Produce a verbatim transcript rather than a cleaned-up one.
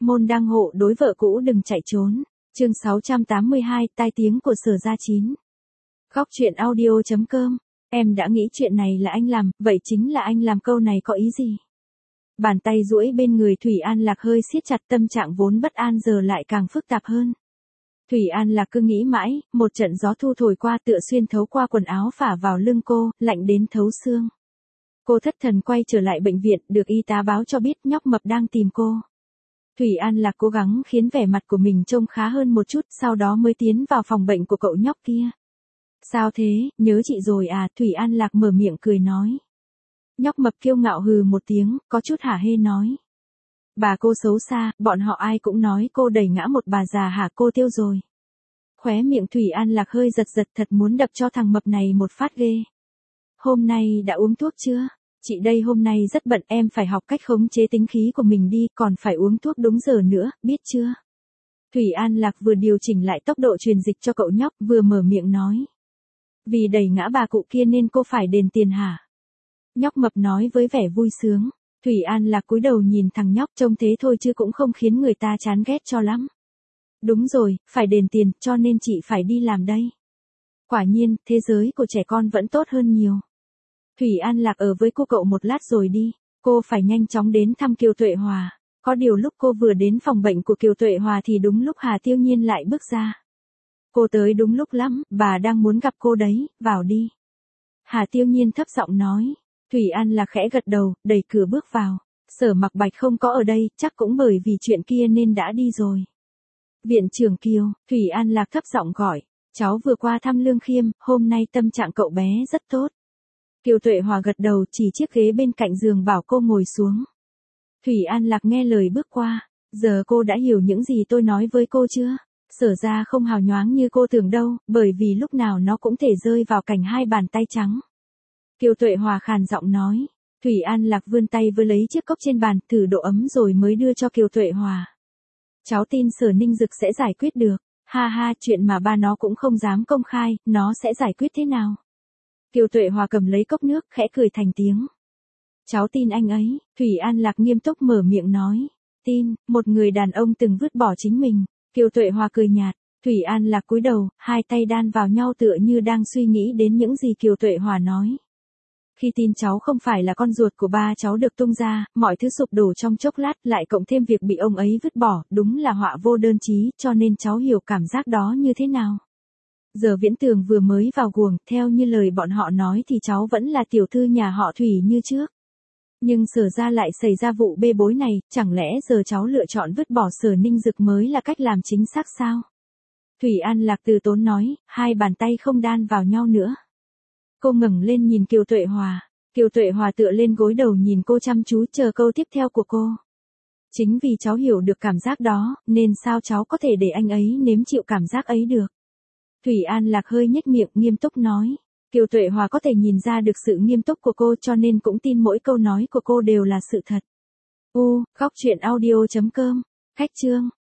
môn đăng hộ đối vợ cũ đừng chạy trốn. Chương sáu trăm tám mươi hai, tai tiếng của Sở Gia Chín. Góc truyện audio chấm com. Em đã nghĩ chuyện này là anh làm, vậy chính là anh làm, câu này có ý gì? Bàn tay duỗi bên người Thủy An Lạc hơi siết chặt, tâm trạng vốn bất an giờ lại càng phức tạp hơn. Thủy An Lạc cứ nghĩ mãi, một trận gió thu thổi qua tựa xuyên thấu qua quần áo phả vào lưng cô, lạnh đến thấu xương. Cô thất thần quay trở lại bệnh viện, được y tá báo cho biết nhóc mập đang tìm cô. Thủy An Lạc cố gắng khiến vẻ mặt của mình trông khá hơn một chút, sau đó mới tiến vào phòng bệnh của cậu nhóc kia. Sao thế, nhớ chị rồi à? Thủy An Lạc mở miệng cười nói. Nhóc mập kiêu ngạo hừ một tiếng, có chút hả hê nói. Bà cô xấu xa, bọn họ ai cũng nói cô đẩy ngã một bà già hả, cô tiêu rồi. Khóe miệng Thủy An Lạc hơi giật giật, thật muốn đập cho thằng mập này một phát ghê. Hôm nay đã uống thuốc chưa? Chị đây hôm nay rất bận, em phải học cách khống chế tính khí của mình đi, còn phải uống thuốc đúng giờ nữa, biết chưa? Thủy An Lạc vừa điều chỉnh lại tốc độ truyền dịch cho cậu nhóc, vừa mở miệng nói. Vì đẩy ngã bà cụ kia nên cô phải đền tiền hả? Nhóc mập nói với vẻ vui sướng. Thủy An Lạc cúi đầu nhìn thằng nhóc, trông thế thôi chứ cũng không khiến người ta chán ghét cho lắm. Đúng rồi, phải đền tiền, cho nên chị phải đi làm đây. Quả nhiên, thế giới của trẻ con vẫn tốt hơn nhiều. Thủy An Lạc ở với cô cậu một lát rồi đi, cô phải nhanh chóng đến thăm Kiều Tuệ Hòa. Có điều lúc cô vừa đến phòng bệnh của Kiều Tuệ Hòa thì đúng lúc Hà Tiêu Nhiên lại bước ra. Cô tới đúng lúc lắm, bà đang muốn gặp cô đấy, vào đi. Hà Tiêu Nhiên thấp giọng nói. Thủy An Lạc khẽ gật đầu, đẩy cửa bước vào. Sở Mặc Bạch không có ở đây, chắc cũng bởi vì chuyện kia nên đã đi rồi. Viện trưởng Kiều, Thủy An Lạc thấp giọng gọi. Cháu vừa qua thăm Lương Khiêm, hôm nay tâm trạng cậu bé rất tốt. Kiều Tuệ Hòa gật đầu, chỉ chiếc ghế bên cạnh giường bảo cô ngồi xuống. Thủy An Lạc nghe lời bước qua. Giờ cô đã hiểu những gì tôi nói với cô chưa? Sở ra không hào nhoáng như cô tưởng đâu, bởi vì lúc nào nó cũng thể rơi vào cảnh hai bàn tay trắng. Kiều Tuệ Hòa khàn giọng nói. Thủy An Lạc vươn tay với lấy chiếc cốc trên bàn, thử độ ấm rồi mới đưa cho Kiều Tuệ Hòa. Cháu tin Sở Ninh Dực sẽ giải quyết được. Ha ha, chuyện mà ba nó cũng không dám công khai, nó sẽ giải quyết thế nào? Kiều Tuệ Hòa cầm lấy cốc nước, khẽ cười thành tiếng. Cháu tin anh ấy. Thủy An Lạc nghiêm túc mở miệng nói. Tin, một người đàn ông từng vứt bỏ chính mình. Kiều Tuệ Hòa cười nhạt. Thủy An Lạc cúi đầu, hai tay đan vào nhau tựa như đang suy nghĩ đến những gì Kiều Tuệ Hòa nói. Khi tin cháu không phải là con ruột của ba cháu được tung ra, mọi thứ sụp đổ trong chốc lát, lại cộng thêm việc bị ông ấy vứt bỏ, đúng là họa vô đơn chí, cho nên cháu hiểu cảm giác đó như thế nào. Giờ Viễn Tường vừa mới vào guồng, theo như lời bọn họ nói thì cháu vẫn là tiểu thư nhà họ Thủy như trước. Nhưng Sở ra lại xảy ra vụ bê bối này, chẳng lẽ giờ cháu lựa chọn vứt bỏ Sở Ninh Dực mới là cách làm chính xác sao? Thủy An Lạc từ tốn nói, hai bàn tay không đan vào nhau nữa. Cô ngẩng lên nhìn Kiều Tuệ Hòa. Kiều Tuệ Hòa tựa lên gối đầu nhìn cô chăm chú, chờ câu tiếp theo của cô. Chính vì cháu hiểu được cảm giác đó, nên sao cháu có thể để anh ấy nếm chịu cảm giác ấy được? Thủy An Lạc hơi nhếch miệng, nghiêm túc nói. Kiều Tuệ Hòa có thể nhìn ra được sự nghiêm túc của cô, cho nên cũng tin mỗi câu nói của cô đều là sự thật. U, góc truyện audio chấm com. Khách chương.